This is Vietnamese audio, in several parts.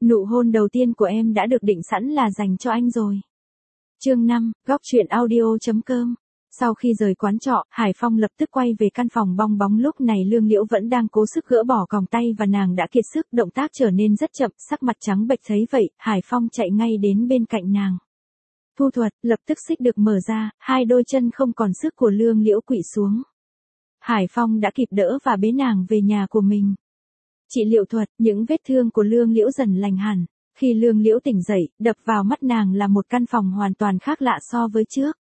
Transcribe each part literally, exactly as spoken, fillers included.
Nụ hôn đầu tiên của em đã được định sẵn là dành cho anh rồi. Chương năm, góc truyện audio.com. Sau khi rời quán trọ, Hải Phong lập tức quay về căn phòng bong bóng, lúc này Lương Liễu vẫn đang cố sức gỡ bỏ còng tay và nàng đã kiệt sức, động tác trở nên rất chậm, sắc mặt trắng bệch. Thấy vậy, Hải Phong chạy ngay đến bên cạnh nàng. Thu thuật, lập tức xích được mở ra, hai đôi chân không còn sức của Lương Liễu quỵ xuống. Hải Phong đã kịp đỡ và bế nàng về nhà của mình. Trị liệu thuật, những vết thương của Lương Liễu dần lành hẳn. Khi Lương Liễu tỉnh dậy, đập vào mắt nàng là một căn phòng hoàn toàn khác lạ so với trước.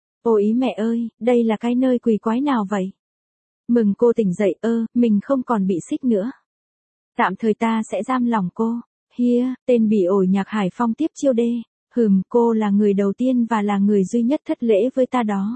Ôi mẹ ơi, đây là cái nơi quỷ quái nào vậy? Mừng cô tỉnh dậy, ơ, mình không còn bị xích nữa. Tạm thời ta sẽ giam lỏng cô. Hia, tên bị ổi nhạc. Hải Phong tiếp chiêu đê. Hừm, cô là người đầu tiên và là người duy nhất thất lễ với ta đó.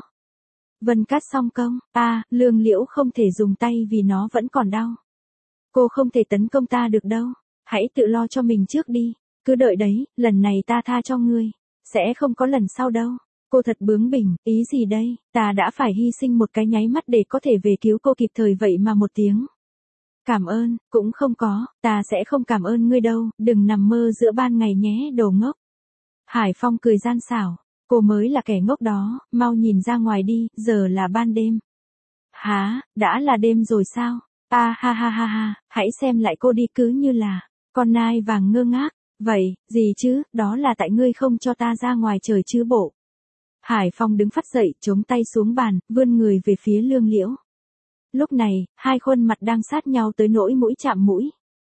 Vân Cát song công, ta, Lương Liễu không thể dùng tay vì nó vẫn còn đau. Cô không thể tấn công ta được đâu, hãy tự lo cho mình trước đi, cứ đợi đấy, lần này ta tha cho ngươi, sẽ không có lần sau đâu. Cô thật bướng bỉnh, ý gì đây, ta đã phải hy sinh một cái nháy mắt để có thể về cứu cô kịp thời vậy mà một tiếng cảm ơn, cũng không có, ta sẽ không cảm ơn ngươi đâu, đừng nằm mơ giữa ban ngày nhé đồ ngốc. Hải Phong cười gian xảo, cô mới là kẻ ngốc đó, mau nhìn ra ngoài đi, giờ là ban đêm. Hả, đã là đêm rồi sao? À ha ha ha ha, hãy xem lại cô đi, cứ như là con nai vàng ngơ ngác. Vậy, gì chứ, đó là tại ngươi không cho ta ra ngoài trời chứ bộ. Hải Phong đứng phắt dậy, chống tay xuống bàn, vươn người về phía Lương Liễu. Lúc này, hai khuôn mặt đang sát nhau tới nỗi mũi chạm mũi.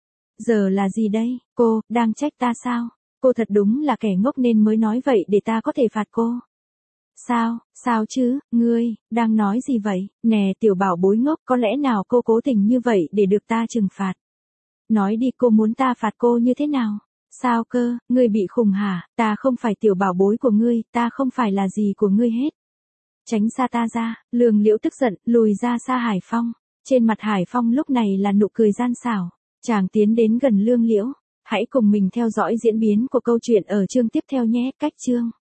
Giờ là gì đây, cô, đang trách ta sao? Cô thật đúng là kẻ ngốc nên mới nói vậy để ta có thể phạt cô. Sao, sao chứ, ngươi, đang nói gì vậy? Nè tiểu bảo bối ngốc, có lẽ nào cô cố tình như vậy để được ta trừng phạt? Nói đi, cô muốn ta phạt cô như thế nào? Sao cơ, ngươi bị khùng hả? Ta không phải tiểu bảo bối của ngươi, ta không phải là gì của ngươi hết. Tránh xa ta ra, Lương Liễu tức giận, lùi ra xa Hải Phong. Trên mặt Hải Phong lúc này là nụ cười gian xảo. Chàng tiến đến gần Lương Liễu. Hãy cùng mình theo dõi diễn biến của câu chuyện ở chương tiếp theo nhé. Cách chương